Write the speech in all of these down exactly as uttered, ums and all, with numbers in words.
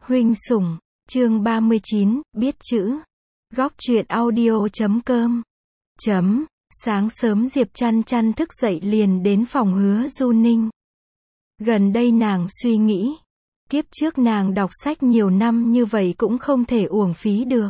Huynh sủng, chương ba mươi chín, biết chữ. Góc truyện audio chấm com. Chấm, sáng sớm Diệp Chăn Chăn thức dậy liền đến phòng Hứa Du Ninh. Gần đây nàng suy nghĩ, kiếp trước nàng đọc sách nhiều năm như vậy cũng không thể uổng phí được.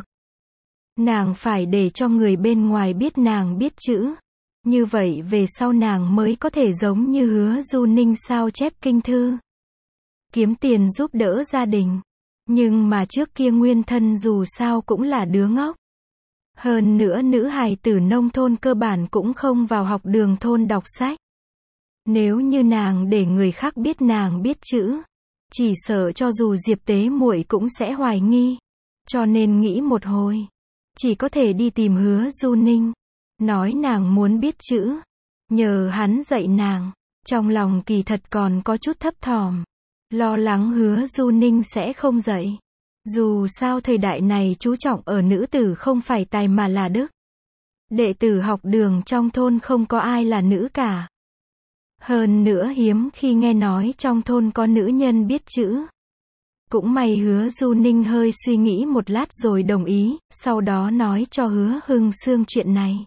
Nàng phải để cho người bên ngoài biết nàng biết chữ. Như vậy về sau nàng mới có thể giống như Hứa Du Ninh sao chép kinh thư. Kiếm tiền giúp đỡ gia đình. Nhưng mà trước kia nguyên thân dù sao cũng là đứa ngốc. Hơn nữa nữ hài tử nông thôn cơ bản cũng không vào học đường thôn đọc sách. Nếu như nàng để người khác biết nàng biết chữ, chỉ sợ cho dù Diệp Tế muội cũng sẽ hoài nghi. Cho nên nghĩ một hồi, chỉ có thể đi tìm Hứa Du Ninh, nói nàng muốn biết chữ, nhờ hắn dạy nàng. Trong lòng kỳ thật còn có chút thấp thỏm, lo lắng Hứa Du Ninh sẽ không dạy. Dù sao thời đại này chú trọng ở nữ tử không phải tài mà là đức. Đệ tử học đường trong thôn không có ai là nữ cả. Hơn nữa hiếm khi nghe nói trong thôn có nữ nhân biết chữ. Cũng may Hứa Du Ninh hơi suy nghĩ một lát rồi đồng ý, sau đó nói cho Hứa Hưng Sương chuyện này.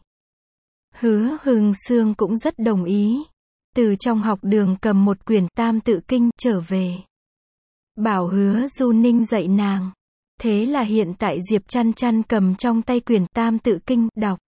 Hứa Hưng Sương cũng rất đồng ý. Từ trong học đường cầm một quyển Tam Tự Kinh trở về. Bảo Hứa Du Ninh dạy nàng. Thế là hiện tại Diệp Chăn Chăn cầm trong tay quyển Tam Tự Kinh, đọc.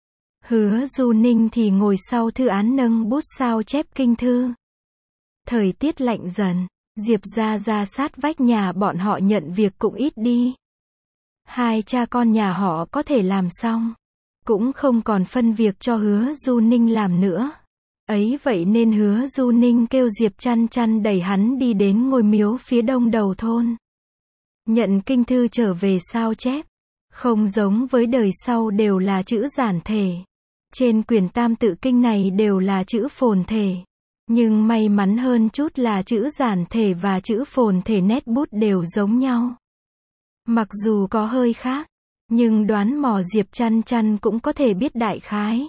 Hứa Du Ninh thì ngồi sau thư án nâng bút sao chép kinh thư. Thời tiết lạnh dần, Diệp gia ra sát vách nhà bọn họ nhận việc cũng ít đi. Hai cha con nhà họ có thể làm xong, cũng không còn phân việc cho Hứa Du Ninh làm nữa. Ấy vậy nên Hứa Du Ninh kêu Diệp Chăn Chăn đẩy hắn đi đến ngôi miếu phía đông đầu thôn. Nhận kinh thư trở về sao chép. Không giống với đời sau đều là chữ giản thể. Trên quyển Tam Tự Kinh này đều là chữ phồn thể. Nhưng may mắn hơn chút là chữ giản thể và chữ phồn thể nét bút đều giống nhau. Mặc dù có hơi khác, nhưng đoán mò Diệp Chăn Chăn cũng có thể biết đại khái.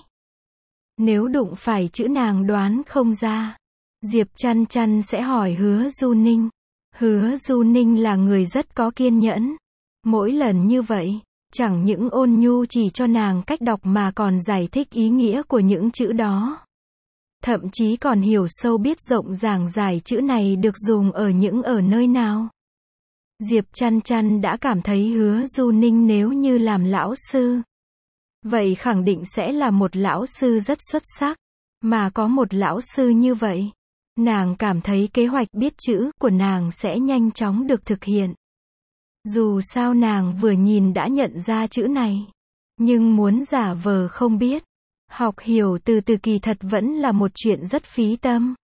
Nếu đụng phải chữ nàng đoán không ra, Diệp Chăn Chăn sẽ hỏi Hứa Du Ninh. Hứa Du Ninh là người rất có kiên nhẫn. Mỗi lần như vậy, chẳng những ôn nhu chỉ cho nàng cách đọc mà còn giải thích ý nghĩa của những chữ đó. Thậm chí còn hiểu sâu biết rộng giảng giải chữ này được dùng ở những ở nơi nào. Diệp Chăn Chăn đã cảm thấy Hứa Du Ninh nếu như làm lão sư, vậy khẳng định sẽ là một lão sư rất xuất sắc. Mà có một lão sư như vậy, nàng cảm thấy kế hoạch biết chữ của nàng sẽ nhanh chóng được thực hiện. Dù sao nàng vừa nhìn đã nhận ra chữ này. Nhưng muốn giả vờ không biết, học hiểu từ từ kỳ thật vẫn là một chuyện rất phí tâm.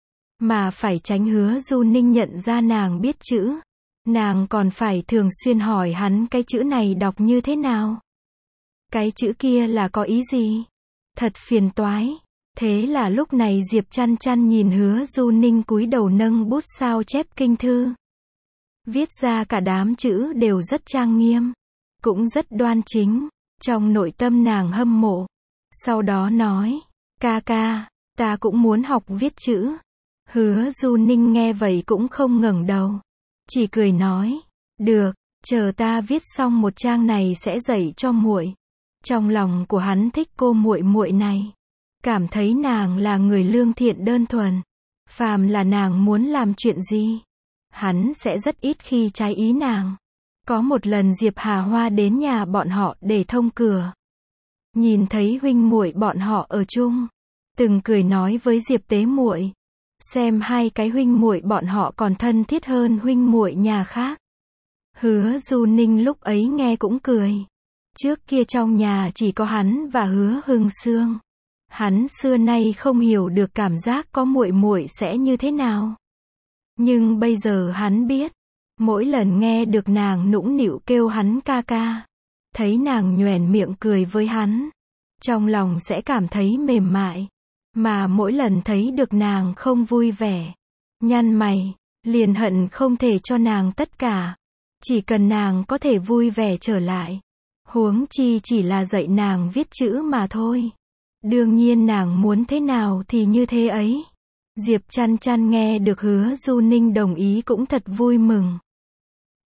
Mà phải tránh Hứa Du Ninh nhận ra nàng biết chữ, nàng còn phải thường xuyên hỏi hắn cái chữ này đọc như thế nào. Cái chữ kia là có ý gì? Thật phiền toái. Thế là lúc này Diệp Chăn Chăn nhìn Hứa Du Ninh cúi đầu nâng bút sao chép kinh thư. Viết ra cả đám chữ đều rất trang nghiêm, cũng rất đoan chính. Trong nội tâm nàng hâm mộ. Sau đó nói, ca ca, ta cũng muốn học viết chữ. Hứa Du Ninh nghe vậy cũng không ngẩng đầu, chỉ cười nói, được, chờ ta viết xong một trang này sẽ dạy cho muội. Trong lòng của hắn thích cô muội muội này, cảm thấy nàng là người lương thiện đơn thuần. Phàm là nàng muốn làm chuyện gì, hắn sẽ rất ít khi trái ý nàng. Có một lần Diệp Hà Hoa đến nhà bọn họ để thông cửa. Nhìn thấy huynh muội bọn họ ở chung, từng cười nói với Diệp Tế muội, xem hai cái huynh muội bọn họ còn thân thiết hơn huynh muội nhà khác. Hứa Du Ninh lúc ấy nghe cũng cười. Trước kia trong nhà chỉ có hắn và Hứa Hưng Sương. Hắn xưa nay không hiểu được cảm giác có muội muội sẽ như thế nào. Nhưng bây giờ hắn biết, mỗi lần nghe được nàng nũng nịu kêu hắn ca ca, thấy nàng nhoẻn miệng cười với hắn, trong lòng sẽ cảm thấy mềm mại. Mà mỗi lần thấy được nàng không vui vẻ, nhăn mày, liền hận không thể cho nàng tất cả. Chỉ cần nàng có thể vui vẻ trở lại. Huống chi chỉ là dạy nàng viết chữ mà thôi. Đương nhiên nàng muốn thế nào thì như thế ấy. Diệp Chăn Chăn nghe được Hứa Du Ninh đồng ý cũng thật vui mừng.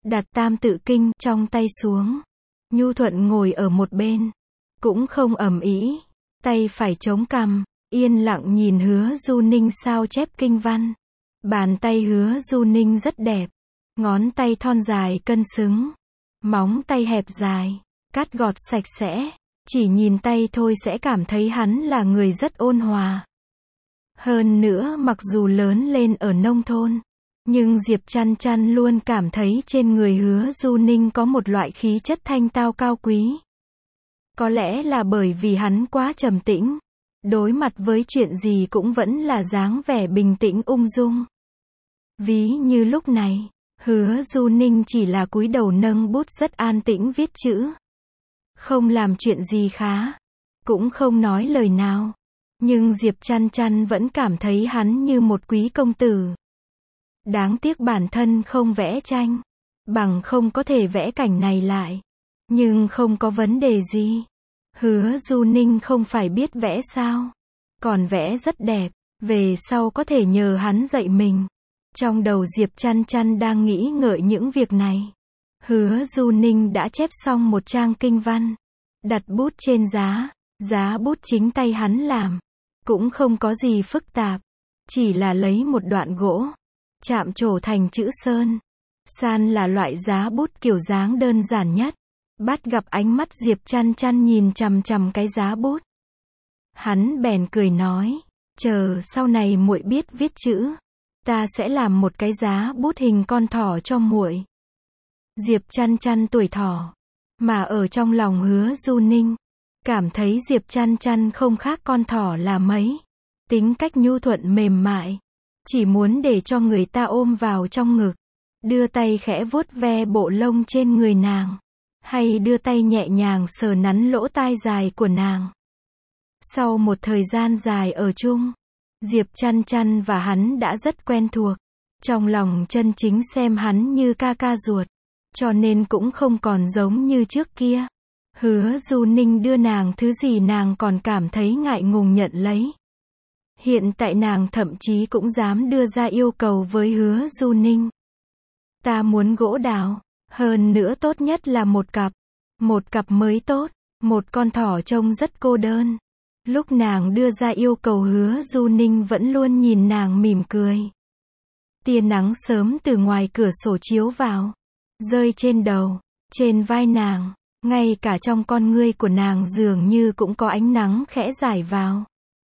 đặt tam tự kinh trong tay xuống. Nhu thuận ngồi ở một bên, cũng không ầm ĩ, tay phải chống cằm, yên lặng nhìn Hứa Du Ninh sao chép kinh văn. Bàn tay Hứa Du Ninh rất đẹp, ngón tay thon dài cân xứng, móng tay hẹp dài, cắt gọt sạch sẽ, chỉ nhìn tay thôi sẽ cảm thấy hắn là người rất ôn hòa. Hơn nữa mặc dù lớn lên ở nông thôn, nhưng Diệp Chăn Chăn luôn cảm thấy trên người Hứa Du Ninh có một loại khí chất thanh tao cao quý. Có lẽ là bởi vì hắn quá trầm tĩnh, đối mặt với chuyện gì cũng vẫn là dáng vẻ bình tĩnh ung dung. Ví như lúc này, Hứa Du Ninh chỉ là cúi đầu nâng bút rất an tĩnh viết chữ. Không làm chuyện gì khá, cũng không nói lời nào. Nhưng Diệp Chăn Chăn vẫn cảm thấy hắn như một quý công tử. Đáng tiếc bản thân không vẽ tranh, bằng không có thể vẽ cảnh này lại. Nhưng không có vấn đề gì. Hứa Du Ninh không phải biết vẽ sao, còn vẽ rất đẹp, về sau có thể nhờ hắn dạy mình. Trong đầu Diệp Chăn Chăn đang nghĩ ngợi những việc này. Hứa Du Ninh đã chép xong một trang kinh văn, đặt bút trên giá, giá bút chính tay hắn làm. Cũng không có gì phức tạp, chỉ là lấy một đoạn gỗ, chạm trổ thành chữ sơn. San là loại giá bút kiểu dáng đơn giản nhất. Bắt gặp ánh mắt Diệp Chăn Chăn nhìn chằm chằm cái giá bút. Hắn bèn cười nói, chờ sau này muội biết viết chữ, ta sẽ làm một cái giá bút hình con thỏ cho muội. Diệp Chăn Chăn tuổi thỏ, mà ở trong lòng Hứa Du Ninh, cảm thấy Diệp Chăn Chăn không khác con thỏ là mấy. Tính cách nhu thuận mềm mại, chỉ muốn để cho người ta ôm vào trong ngực, đưa tay khẽ vuốt ve bộ lông trên người nàng, hay đưa tay nhẹ nhàng sờ nắn lỗ tai dài của nàng. Sau một thời gian dài ở chung, Diệp Chăn Chăn và hắn đã rất quen thuộc, trong lòng chân chính xem hắn như ca ca ruột, cho nên cũng không còn giống như trước kia. Hứa Du Ninh đưa nàng thứ gì nàng còn cảm thấy ngại ngùng nhận lấy. Hiện tại nàng thậm chí cũng dám đưa ra yêu cầu với Hứa Du Ninh. Ta muốn gỗ đào, hơn nữa tốt nhất là một cặp. Một cặp mới tốt, một con thỏ trông rất cô đơn. Lúc nàng đưa ra yêu cầu Hứa Du Ninh vẫn luôn nhìn nàng mỉm cười. Tia nắng sớm từ ngoài cửa sổ chiếu vào, rơi trên đầu, trên vai nàng. Ngay cả trong con ngươi của nàng dường như cũng có ánh nắng khẽ rải vào.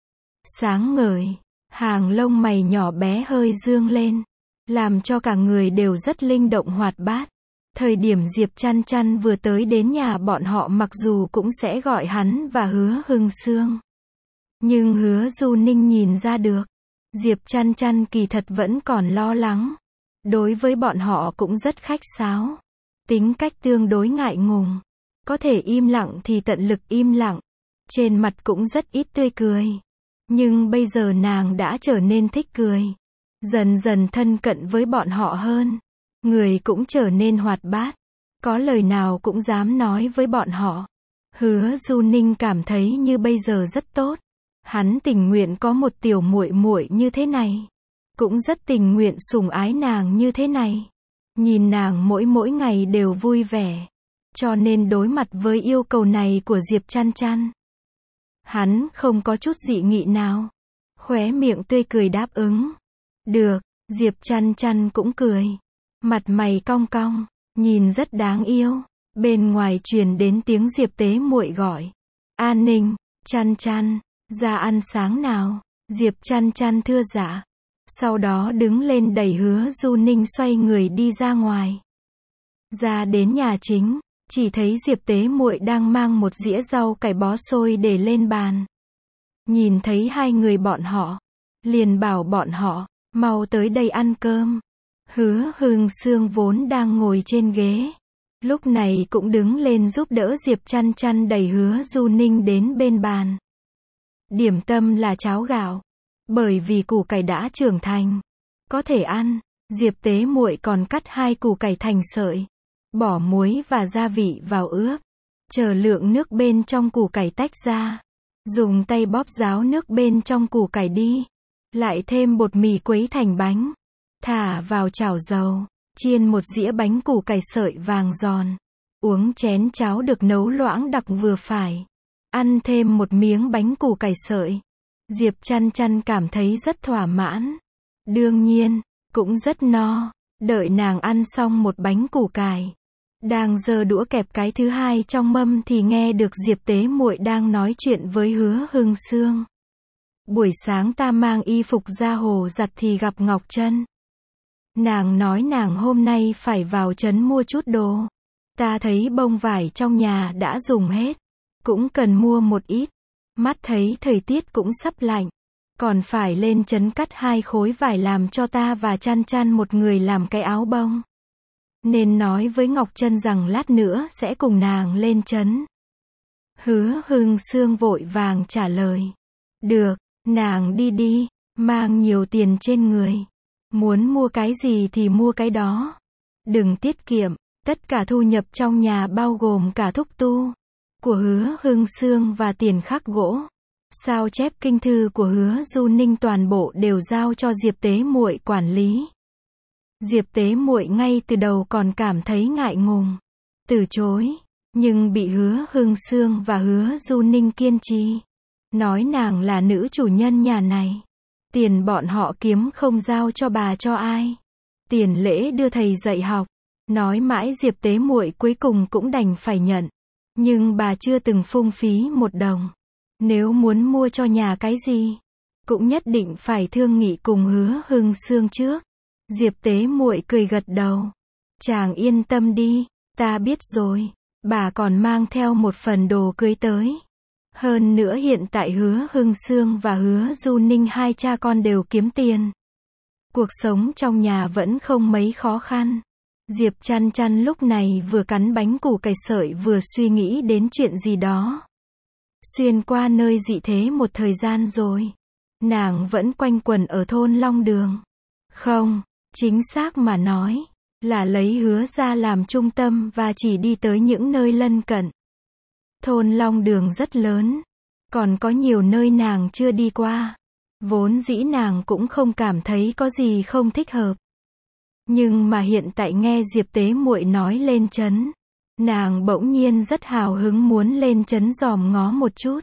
Sáng ngời, hàng lông mày nhỏ bé hơi dương lên, làm cho cả người đều rất linh động hoạt bát. Thời điểm Diệp Chăn Chăn vừa tới đến nhà bọn họ mặc dù cũng sẽ gọi hắn và Hứa Hưng Sương. Nhưng Hứa Du Ninh nhìn ra được, Diệp Chăn Chăn kỳ thật vẫn còn lo lắng. Đối với bọn họ cũng rất khách sáo, tính cách tương đối ngại ngùng. Có thể im lặng thì tận lực im lặng, trên mặt cũng rất ít tươi cười. Nhưng bây giờ nàng đã trở nên thích cười, dần dần thân cận với bọn họ hơn. Người cũng trở nên hoạt bát, có lời nào cũng dám nói với bọn họ. Hứa Du Ninh cảm thấy như bây giờ rất tốt. Hắn tình nguyện có một tiểu muội muội như thế này, cũng rất tình nguyện sủng ái nàng như thế này. Nhìn nàng mỗi mỗi ngày đều vui vẻ. Cho nên đối mặt với yêu cầu này của Diệp Chăn Chăn, hắn không có chút dị nghị nào, khóe miệng tươi cười đáp ứng. Được, Diệp Chăn Chăn cũng cười, mặt mày cong cong, nhìn rất đáng yêu. Bên ngoài truyền đến tiếng Diệp Tế muội gọi, An Ninh, Chăn Chăn, ra ăn sáng nào. Diệp Chăn Chăn thưa dạ, sau đó đứng lên đẩy Hứa Du Ninh xoay người đi ra ngoài. Ra đến nhà chính, chỉ thấy Diệp Tế muội đang mang một dĩa rau cải bó xôi để lên bàn. Nhìn thấy hai người bọn họ, liền bảo bọn họ, mau tới đây ăn cơm. Hứa Hưng Sương vốn đang ngồi trên ghế, lúc này cũng đứng lên giúp đỡ Diệp Chăn Chăn đẩy Hứa Du Ninh đến bên bàn. Điểm tâm là cháo gạo, bởi vì củ cải đã trưởng thành, có thể ăn. Diệp Tế muội còn cắt hai củ cải thành sợi, bỏ muối và gia vị vào ướp, chờ lượng nước bên trong củ cải tách ra, dùng tay bóp ráo nước bên trong củ cải đi, lại thêm bột mì quấy thành bánh, thả vào chảo dầu, chiên một dĩa bánh củ cải sợi vàng giòn, uống chén cháo được nấu loãng đặc vừa phải, ăn thêm một miếng bánh củ cải sợi. Diệp Chăn Chăn cảm thấy rất thỏa mãn. Đương nhiên, cũng rất no. Đợi nàng ăn xong một bánh củ cải, đang giơ đũa kẹp cái thứ hai trong mâm thì nghe được Diệp Tế Muội đang nói chuyện với Hứa Hưng Sương. Buổi sáng ta mang y phục ra hồ giặt thì gặp Ngọc Trân. Nàng nói nàng hôm nay phải vào trấn mua chút đồ. Ta thấy bông vải trong nhà đã dùng hết, cũng cần mua một ít. Mắt thấy thời tiết cũng sắp lạnh, còn phải lên trấn cắt hai khối vải làm cho ta và Chăn Chăn một người làm cái áo bông. Nên nói với Ngọc Trân rằng lát nữa sẽ cùng nàng lên trấn. Hứa Hưng Sương vội vàng trả lời. Được, nàng đi đi, mang nhiều tiền trên người. Muốn mua cái gì thì mua cái đó. Đừng tiết kiệm, tất cả thu nhập trong nhà bao gồm cả thúc tu của Hứa Hưng Sương và tiền khắc gỗ. Sao chép kinh thư của Hứa Du Ninh toàn bộ đều giao cho Diệp Tế Muội quản lý. Diệp Tế Muội ngay từ đầu còn cảm thấy ngại ngùng, từ chối, nhưng bị Hứa Hưng Sương và Hứa Du Ninh kiên trì, nói nàng là nữ chủ nhân nhà này. Tiền bọn họ kiếm không giao cho bà cho ai. Tiền lễ đưa thầy dạy học. Nói mãi Diệp Tế Muội cuối cùng cũng đành phải nhận. Nhưng bà chưa từng phung phí một đồng. Nếu muốn mua cho nhà cái gì, cũng nhất định phải thương nghị cùng Hứa Hưng Sương trước. Diệp Tế Muội cười gật đầu. Chàng yên tâm đi, ta biết rồi. Bà còn mang theo một phần đồ cưới tới. Hơn nữa hiện tại Hứa Hưng Sương và Hứa Du Ninh hai cha con đều kiếm tiền. Cuộc sống trong nhà vẫn không mấy khó khăn. Diệp Chăn Chăn lúc này vừa cắn bánh củ cải sợi vừa suy nghĩ đến chuyện gì đó. Xuyên qua nơi dị thế một thời gian rồi, nàng vẫn quanh quẩn ở thôn Long Đường. Không, chính xác mà nói, là lấy Hứa ra làm trung tâm và chỉ đi tới những nơi lân cận. Thôn Long Đường rất lớn, còn có nhiều nơi nàng chưa đi qua. Vốn dĩ nàng cũng không cảm thấy có gì không thích hợp. Nhưng mà hiện tại nghe Diệp Tế Muội nói lên trấn, nàng bỗng nhiên rất hào hứng muốn lên trấn dòm ngó một chút.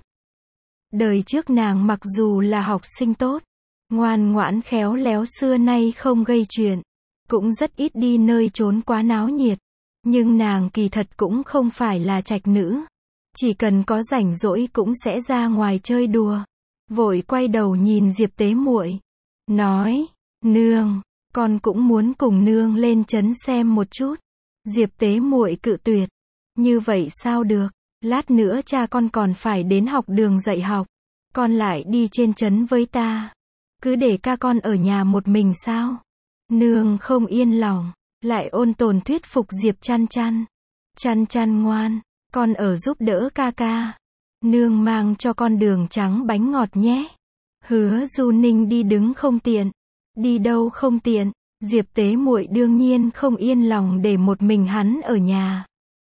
Đời trước nàng mặc dù là học sinh tốt, ngoan ngoãn khéo léo xưa nay không gây chuyện, cũng rất ít đi nơi trốn quá náo nhiệt. Nhưng nàng kỳ thật cũng không phải là trạch nữ. Chỉ cần có rảnh rỗi cũng sẽ ra ngoài chơi đùa. Vội quay đầu nhìn Diệp Tế Muội, nói, nương, con cũng muốn cùng nương lên trấn xem một chút. Diệp Tế Muội cự tuyệt, như vậy sao được, lát nữa cha con còn phải đến học đường dạy học, con lại đi trên trấn với ta, cứ để ca con ở nhà một mình sao? Nương không yên lòng, lại ôn tồn thuyết phục Diệp Chăn Chăn. Chăn Chăn ngoan, con ở giúp đỡ ca ca. Nương mang cho con đường trắng bánh ngọt nhé. Hứa Du Ninh đi đứng không tiện. Đi đâu không tiện. Diệp Tế Muội đương nhiên không yên lòng để một mình hắn ở nhà.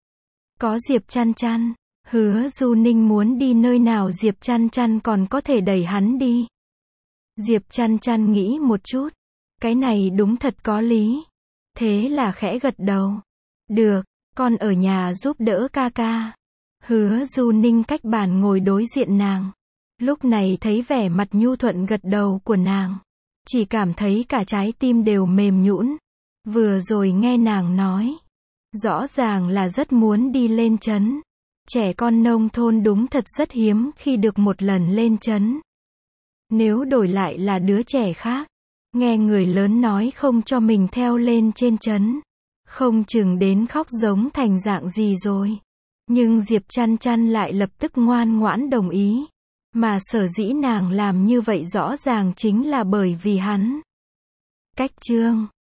Có Diệp Chăn Chăn, Hứa Du Ninh muốn đi nơi nào Diệp Chăn Chăn còn có thể đẩy hắn đi. Diệp Chăn Chăn nghĩ một chút, cái này đúng thật có lý. Thế là khẽ gật đầu. Được, con ở nhà giúp đỡ ca ca. Hứa Du Ninh cách bàn ngồi đối diện nàng. Lúc này thấy vẻ mặt nhu thuận gật đầu của nàng, chỉ cảm thấy cả trái tim đều mềm nhũn. Vừa rồi nghe nàng nói, rõ ràng là rất muốn đi lên trấn. Trẻ con nông thôn đúng thật rất hiếm khi được một lần lên trấn. Nếu đổi lại là đứa trẻ khác, nghe người lớn nói không cho mình theo lên trên trấn, không chừng đến khóc giống thành dạng gì rồi. Nhưng Diệp Chăn Chăn lại lập tức ngoan ngoãn đồng ý. Mà sở dĩ nàng làm như vậy rõ ràng chính là bởi vì hắn. Cách chương